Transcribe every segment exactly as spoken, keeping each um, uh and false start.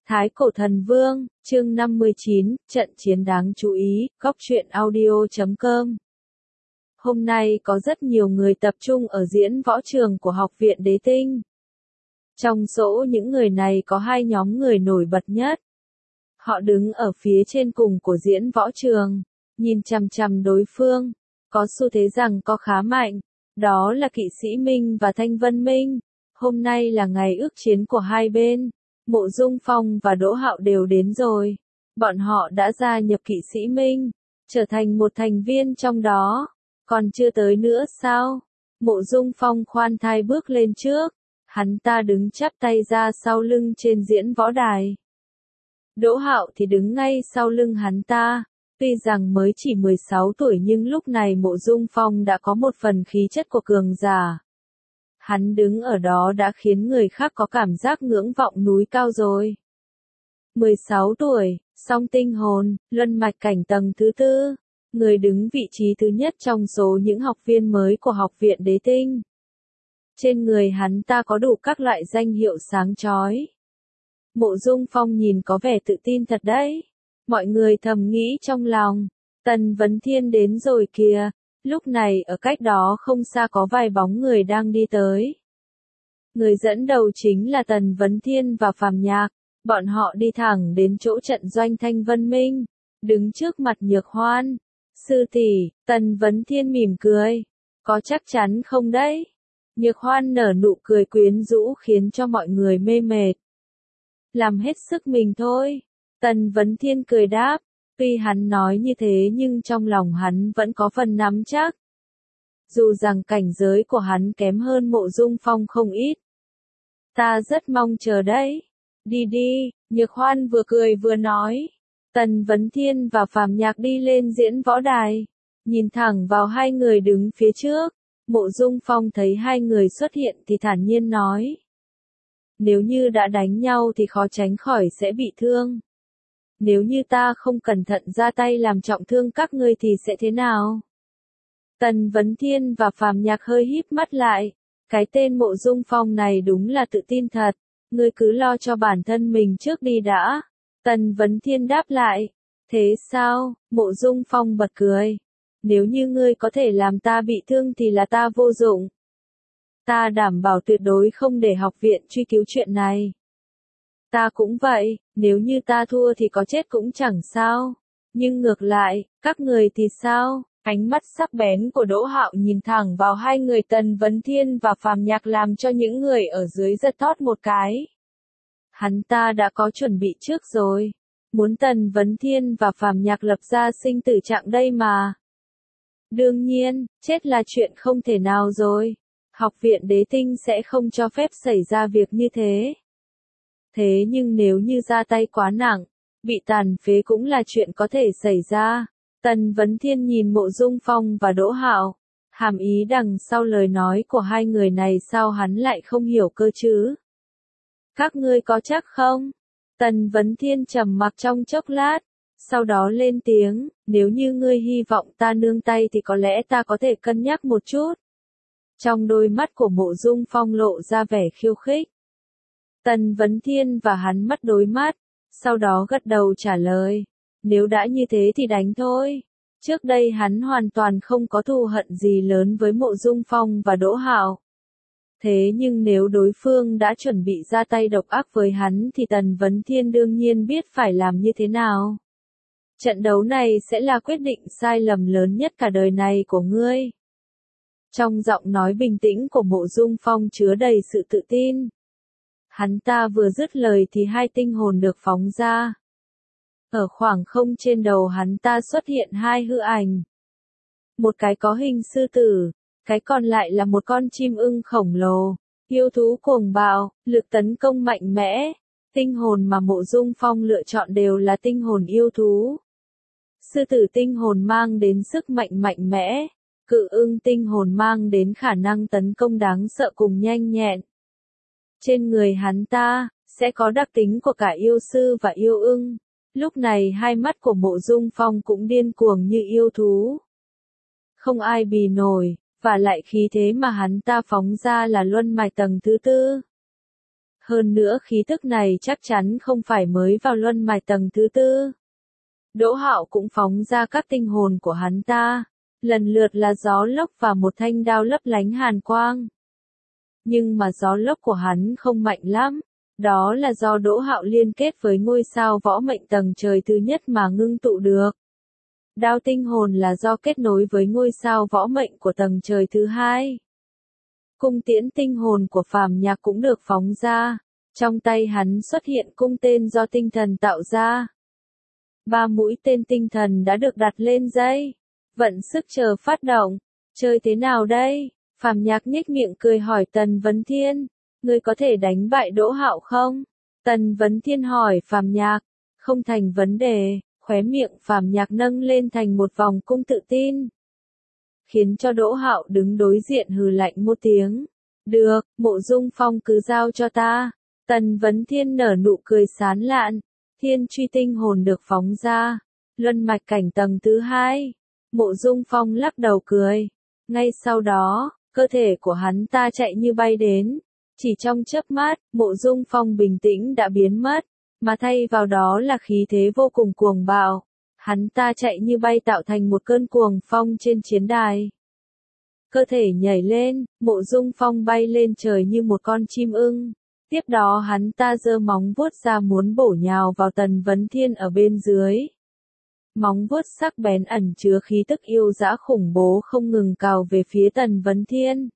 Thái Cổ Thần Vương, chương năm mươi chín, trận chiến đáng chú ý, góc truyện audio chấm com. Hôm nay có rất nhiều người tập trung ở diễn võ trường của Học viện Đế Tinh. Trong số những người này có hai nhóm người nổi bật nhất. Họ đứng ở phía trên cùng của diễn võ trường, nhìn chằm chằm đối phương, có xu thế rằng có khá mạnh, đó là Kỵ Sĩ Minh và Thanh Vân Minh. Hôm nay là ngày ước chiến của hai bên. Mộ Dung Phong và Đỗ Hạo đều đến rồi. Bọn họ đã gia nhập Kỵ Sĩ Minh, trở thành một thành viên trong đó. Còn chưa tới nữa sao? Mộ Dung Phong khoan thai bước lên trước. Hắn ta đứng chắp tay ra sau lưng trên diễn võ đài. Đỗ Hạo thì đứng ngay sau lưng hắn ta. Tuy rằng mới chỉ mười sáu tuổi nhưng lúc này Mộ Dung Phong đã có một phần khí chất của cường giả. Hắn đứng ở đó đã khiến người khác có cảm giác ngưỡng vọng núi cao rồi. mười sáu tuổi, song tinh hồn, luân mạch cảnh tầng thứ tư, người đứng vị trí thứ nhất trong số những học viên mới của Học viện Đế Tinh. Trên người hắn ta có đủ các loại danh hiệu sáng chói. Mộ Dung Phong nhìn có vẻ tự tin thật đấy. Mọi người thầm nghĩ trong lòng, Tần Vấn Thiên đến rồi kìa. Lúc này ở cách đó không xa có vài bóng người đang đi tới. Người dẫn đầu chính là Tần Vấn Thiên và Phàm Nhạc. Bọn họ đi thẳng đến chỗ trận doanh Thanh Vân Minh, đứng trước mặt Nhược Hoan. Sư tỷ, Tần Vấn Thiên mỉm cười. Có chắc chắn không đấy? Nhược Hoan nở nụ cười quyến rũ khiến cho mọi người mê mệt. Làm hết sức mình thôi. Tần Vấn Thiên cười đáp. Tuy hắn nói như thế nhưng trong lòng hắn vẫn có phần nắm chắc. Dù rằng cảnh giới của hắn kém hơn Mộ Dung Phong không ít. Ta rất mong chờ đấy. Đi đi, Nhược Hoan vừa cười vừa nói. Tần Vấn Thiên và Phàm Nhạc đi lên diễn võ đài. Nhìn thẳng vào hai người đứng phía trước. Mộ Dung Phong thấy hai người xuất hiện thì thản nhiên nói. Nếu như đã đánh nhau thì khó tránh khỏi sẽ bị thương. Nếu như ta không cẩn thận ra tay làm trọng thương các ngươi thì sẽ thế nào? Tần Vấn Thiên và Phàm Nhạc hơi híp mắt lại. Cái tên Mộ Dung Phong này đúng là tự tin thật. Ngươi cứ lo cho bản thân mình trước đi đã. Tần Vấn Thiên đáp lại. Thế sao? Mộ Dung Phong bật cười. Nếu như ngươi có thể làm ta bị thương thì là ta vô dụng. Ta đảm bảo tuyệt đối không để học viện truy cứu chuyện này. Ta cũng vậy, nếu như ta thua thì có chết cũng chẳng sao. Nhưng ngược lại, các người thì sao? Ánh mắt sắc bén của Đỗ Hạo nhìn thẳng vào hai người Tần Vấn Thiên và Phàm Nhạc làm cho những người ở dưới giật thót một cái. Hắn ta đã có chuẩn bị trước rồi. Muốn Tần Vấn Thiên và Phàm Nhạc lập ra sinh tử trạng đây mà. Đương nhiên, chết là chuyện không thể nào rồi. Học viện Đế Tinh sẽ không cho phép xảy ra việc như thế. Thế nhưng nếu như ra tay quá nặng, bị tàn phế cũng là chuyện có thể xảy ra. Tần Vấn Thiên nhìn Mộ Dung Phong và Đỗ Hạo. Hàm ý đằng sau lời nói của hai người này sao hắn lại không hiểu cơ chứ? Các ngươi có chắc không? Tần Vấn Thiên trầm mặc trong chốc lát. Sau đó lên tiếng, nếu như ngươi hy vọng ta nương tay thì có lẽ ta có thể cân nhắc một chút. Trong đôi mắt của Mộ Dung Phong lộ ra vẻ khiêu khích. Tần Vấn Thiên và hắn mắt đối mắt, sau đó gật đầu trả lời. Nếu đã như thế thì đánh thôi. Trước đây hắn hoàn toàn không có thù hận gì lớn với Mộ Dung Phong và Đỗ Hạo. Thế nhưng nếu đối phương đã chuẩn bị ra tay độc ác với hắn thì Tần Vấn Thiên đương nhiên biết phải làm như thế nào. Trận đấu này sẽ là quyết định sai lầm lớn nhất cả đời này của ngươi. Trong giọng nói bình tĩnh của Mộ Dung Phong chứa đầy sự tự tin. Hắn ta vừa dứt lời thì hai tinh hồn được phóng ra. Ở khoảng không trên đầu hắn ta xuất hiện hai hư ảnh. Một cái có hình sư tử, cái còn lại là một con chim ưng khổng lồ, yêu thú cuồng bạo, lực tấn công mạnh mẽ. Tinh hồn mà Mộ Dung Phong lựa chọn đều là tinh hồn yêu thú. Sư tử tinh hồn mang đến sức mạnh mạnh mẽ, cự ưng tinh hồn mang đến khả năng tấn công đáng sợ cùng nhanh nhẹn. Trên người hắn ta, sẽ có đặc tính của cả yêu sư và yêu ưng. Lúc này hai mắt của Mộ Dung Phong cũng điên cuồng như yêu thú. Không ai bì nổi, và lại khí thế mà hắn ta phóng ra là luân mạch tầng thứ tư. Hơn nữa khí tức này chắc chắn không phải mới vào luân mạch tầng thứ tư. Đỗ Hạo cũng phóng ra các tinh hồn của hắn ta, lần lượt là gió lốc và một thanh đao lấp lánh hàn quang. Nhưng mà gió lốc của hắn không mạnh lắm, đó là do Đỗ Hạo liên kết với ngôi sao võ mệnh tầng trời thứ nhất mà ngưng tụ được. Đao tinh hồn là do kết nối với ngôi sao võ mệnh của tầng trời thứ hai. Cung tiễn tinh hồn của Phàm Nhạc cũng được phóng ra, trong tay hắn xuất hiện cung tên do tinh thần tạo ra. Ba mũi tên tinh thần đã được đặt lên dây, vận sức chờ phát động. Chơi thế nào đây? Phàm Nhạc nhếch miệng cười hỏi Tần Vấn Thiên, ngươi có thể đánh bại Đỗ Hạo không? Tần Vấn Thiên hỏi Phàm Nhạc, không thành vấn đề, khóe miệng Phàm Nhạc nâng lên thành một vòng cung tự tin. Khiến cho Đỗ Hạo đứng đối diện hừ lạnh một tiếng. Được, Mộ Dung Phong cứ giao cho ta. Tần Vấn Thiên nở nụ cười sán lạn. Thiên truy tinh hồn được phóng ra. Luân mạch cảnh tầng thứ hai. Mộ Dung Phong lắc đầu cười. Ngay sau đó, cơ thể của hắn ta chạy như bay đến. Chỉ trong chớp mắt, Mộ Dung Phong bình tĩnh đã biến mất, mà thay vào đó là khí thế vô cùng cuồng bạo. Hắn ta chạy như bay tạo thành một cơn cuồng phong trên chiến đài. Cơ thể nhảy lên, Mộ Dung Phong bay lên trời như một con chim ưng. Tiếp đó hắn ta giơ móng vuốt ra muốn bổ nhào vào Tần Vấn Thiên ở bên dưới. Móng vuốt sắc bén ẩn chứa khí tức yêu dã khủng bố không ngừng cào về phía Tần Vấn Thiên.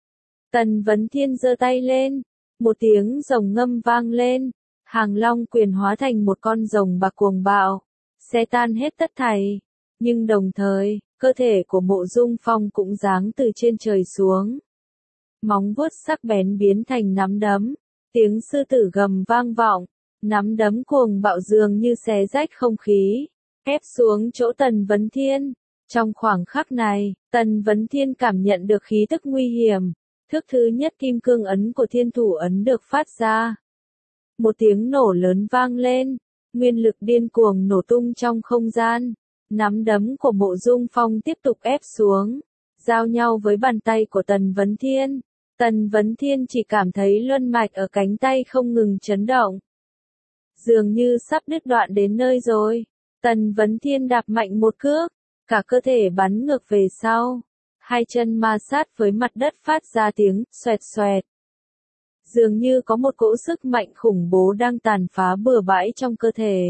Tần Vấn Thiên giơ tay lên, một tiếng rồng ngâm vang lên, Hàng Long quyền hóa thành một con rồng bạc cuồng bạo, xé tan hết tất thảy. Nhưng đồng thời, cơ thể của Mộ Dung Phong cũng giáng từ trên trời xuống. Móng vuốt sắc bén biến thành nắm đấm, tiếng sư tử gầm vang vọng, nắm đấm cuồng bạo dường như xé rách không khí, ép xuống chỗ Tần Vấn Thiên. Trong khoảng khắc này, Tần Vấn Thiên cảm nhận được khí tức nguy hiểm. Thức thứ nhất kim cương ấn của thiên thủ ấn được phát ra. Một tiếng nổ lớn vang lên, nguyên lực điên cuồng nổ tung trong không gian. Nắm đấm của Mộ Dung Phong tiếp tục ép xuống, giao nhau với bàn tay của Tần Vấn Thiên. Tần Vấn Thiên chỉ cảm thấy luân mạch ở cánh tay không ngừng chấn động. Dường như sắp đứt đoạn đến nơi rồi. Tần Vấn Thiên đạp mạnh một cước, cả cơ thể bắn ngược về sau. Hai chân ma sát với mặt đất phát ra tiếng xoẹt xoẹt. Dường như có một cỗ sức mạnh khủng bố đang tàn phá bừa bãi trong cơ thể.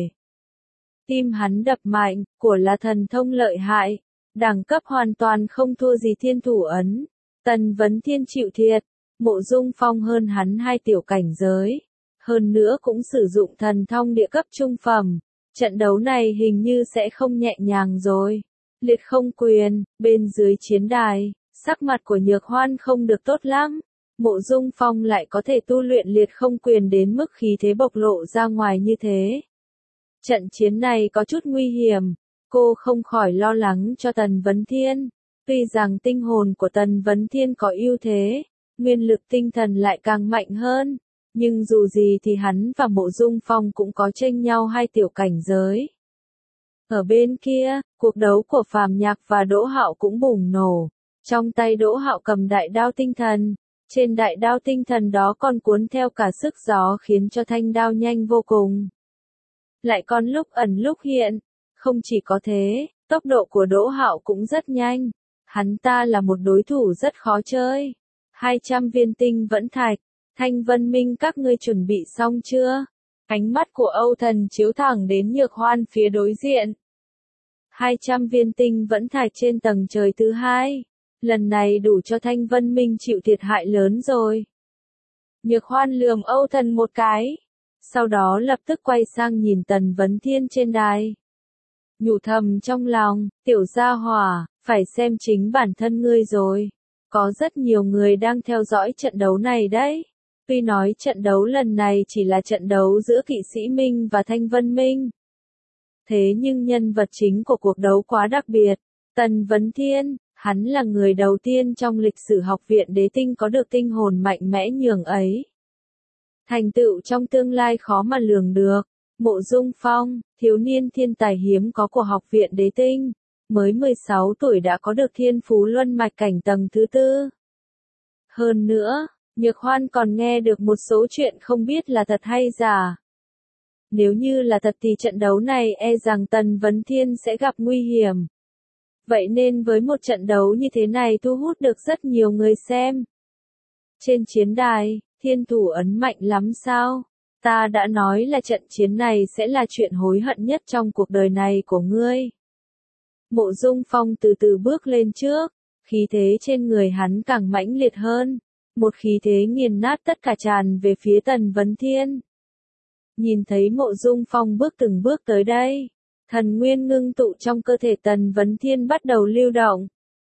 Tim hắn đập mạnh, của là thần thông lợi hại, đẳng cấp hoàn toàn không thua gì thiên thủ ấn. Tần Vấn Thiên chịu thiệt, Mộ Dung Phong hơn hắn hai tiểu cảnh giới. Hơn nữa cũng sử dụng thần thông địa cấp trung phẩm. Trận đấu này hình như sẽ không nhẹ nhàng rồi. Liệt không quyền, bên dưới chiến đài, sắc mặt của Nhược Hoan không được tốt lắm. Mộ Dung Phong lại có thể tu luyện liệt không quyền đến mức khí thế bộc lộ ra ngoài như thế. Trận chiến này có chút nguy hiểm, cô không khỏi lo lắng cho Tần Vấn Thiên. Tuy rằng tinh hồn của Tần Vấn Thiên có ưu thế, nguyên lực tinh thần lại càng mạnh hơn, nhưng dù gì thì hắn và Mộ Dung Phong cũng có chênh nhau hai tiểu cảnh giới. Ở bên kia, cuộc đấu của Phàm Nhạc và Đỗ Hạo cũng bùng nổ. Trong tay Đỗ Hạo cầm đại đao tinh thần, trên đại đao tinh thần đó còn cuốn theo cả sức gió khiến cho thanh đao nhanh vô cùng. Lại còn lúc ẩn lúc hiện, không chỉ có thế, tốc độ của Đỗ Hạo cũng rất nhanh. Hắn ta là một đối thủ rất khó chơi. hai trăm viên tinh vẫn thạch, Thanh Vân Minh các ngươi chuẩn bị xong chưa? Ánh mắt của Âu Thần chiếu thẳng đến Nhược Hoan phía đối diện. hai trăm viên tinh vẫn thạch trên tầng trời thứ hai. Lần này đủ cho Thanh Vân Minh chịu thiệt hại lớn rồi. Nhược Hoan lườm Âu Thần một cái. Sau đó lập tức quay sang nhìn Tần Vấn Thiên trên đài. Nhủ thầm trong lòng, tiểu gia hỏa, phải xem chính bản thân ngươi rồi. Có rất nhiều người đang theo dõi trận đấu này đấy. Tuy nói trận đấu lần này chỉ là trận đấu giữa Kỵ Sĩ Minh và Thanh Vân Minh. Thế nhưng nhân vật chính của cuộc đấu quá đặc biệt. Tần Vấn Thiên, hắn là người đầu tiên trong lịch sử học viện đế tinh có được tinh hồn mạnh mẽ nhường ấy. Thành tựu trong tương lai khó mà lường được. Mộ Dung Phong, thiếu niên thiên tài hiếm có của học viện đế tinh, mới mười sáu tuổi đã có được thiên phú luân mạch cảnh tầng thứ tư. Hơn nữa, Nhược Hoan còn nghe được một số chuyện không biết là thật hay giả. Nếu như là thật thì trận đấu này e rằng Tần Vấn Thiên sẽ gặp nguy hiểm. Vậy nên với một trận đấu như thế này thu hút được rất nhiều người xem. Trên chiến đài, thiên thủ ấn mạnh lắm sao? Ta đã nói là trận chiến này sẽ là chuyện hối hận nhất trong cuộc đời này của ngươi. Mộ Dung Phong từ từ bước lên trước, khí thế trên người hắn càng mãnh liệt hơn. Một khí thế nghiền nát tất cả tràn về phía Tần Vấn Thiên. Nhìn thấy Mộ Dung Phong bước từng bước tới đây, thần nguyên ngưng tụ trong cơ thể Tần Vấn Thiên bắt đầu lưu động.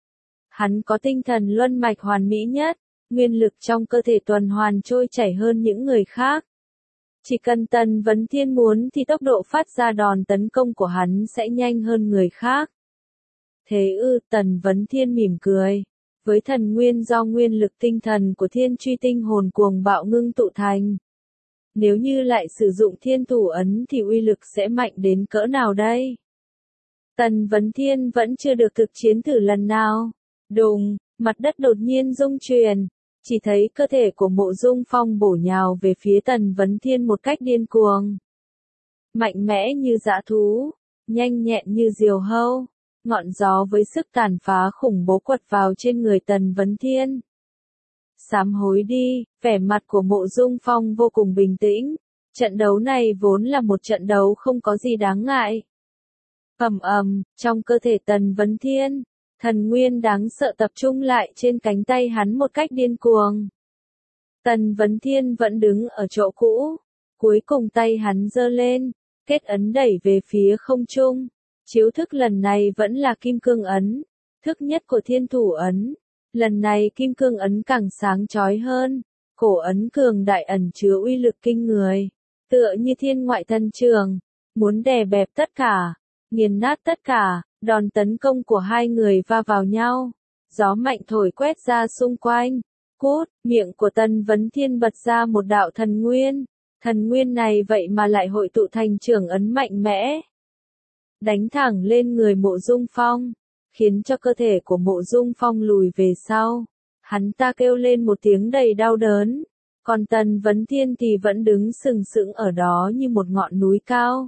Hắn có tinh thần luân mạch hoàn mỹ nhất, nguyên lực trong cơ thể tuần hoàn trôi chảy hơn những người khác. Chỉ cần Tần Vấn Thiên muốn thì tốc độ phát ra đòn tấn công của hắn sẽ nhanh hơn người khác. Thế ư, Tần Vấn Thiên mỉm cười. Với thần nguyên do nguyên lực tinh thần của thiên truy tinh hồn cuồng bạo ngưng tụ thành. Nếu như lại sử dụng thiên thủ ấn thì uy lực sẽ mạnh đến cỡ nào đây? Tần Vấn Thiên vẫn chưa được thực chiến thử lần nào. Đùng, mặt đất đột nhiên rung chuyển. Chỉ thấy cơ thể của Mộ Dung Phong bổ nhào về phía Tần Vấn Thiên một cách điên cuồng. Mạnh mẽ như dã thú, nhanh nhẹn như diều hâu. Ngọn gió với sức tàn phá khủng bố quật vào trên người Tần Vấn Thiên. Sám hối đi, vẻ mặt của Mộ Dung Phong vô cùng bình tĩnh. Trận đấu này vốn là một trận đấu không có gì đáng ngại. Ầm ầm, trong cơ thể Tần Vấn Thiên, thần nguyên đáng sợ tập trung lại trên cánh tay hắn một cách điên cuồng. Tần Vấn Thiên vẫn đứng ở chỗ cũ, cuối cùng tay hắn giơ lên, kết ấn đẩy về phía không trung. Chiếu thức lần này vẫn là kim cương ấn, thức nhất của thiên thủ ấn. Lần này kim cương ấn càng sáng chói hơn, cổ ấn cường đại ẩn chứa uy lực kinh người, tựa như thiên ngoại thần trường, muốn đè bẹp tất cả, nghiền nát tất cả. Đòn tấn công của hai người va vào nhau, gió mạnh thổi quét ra xung quanh. Cút, miệng của Tần Vấn Thiên bật ra một đạo thần nguyên, thần nguyên này vậy mà lại hội tụ thành trường ấn mạnh mẽ. Đánh thẳng lên người Mộ Dung Phong, khiến cho cơ thể của Mộ Dung Phong lùi về sau. Hắn ta kêu lên một tiếng đầy đau đớn, còn Tần Vấn Thiên thì vẫn đứng sừng sững ở đó như một ngọn núi cao.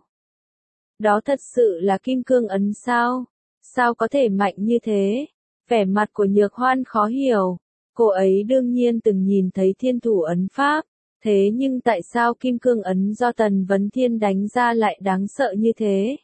Đó thật sự là kim cương ấn sao? Sao có thể mạnh như thế? Vẻ mặt của Nhược Hoan khó hiểu. Cô ấy đương nhiên từng nhìn thấy thiên thủ ấn pháp, thế nhưng tại sao kim cương ấn do Tần Vấn Thiên đánh ra lại đáng sợ như thế?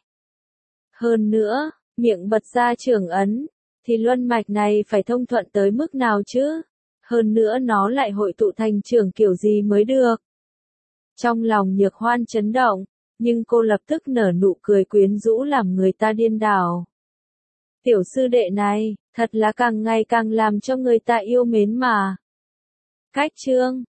Hơn nữa, miệng bật ra trường ấn, thì luân mạch này phải thông thuận tới mức nào chứ? Hơn nữa nó lại hội tụ thành trường kiểu gì mới được? Trong lòng Nhược Hoan chấn động, nhưng cô lập tức nở nụ cười quyến rũ làm người ta điên đảo. Tiểu sư đệ này, thật là càng ngày càng làm cho người ta yêu mến mà. Cách chương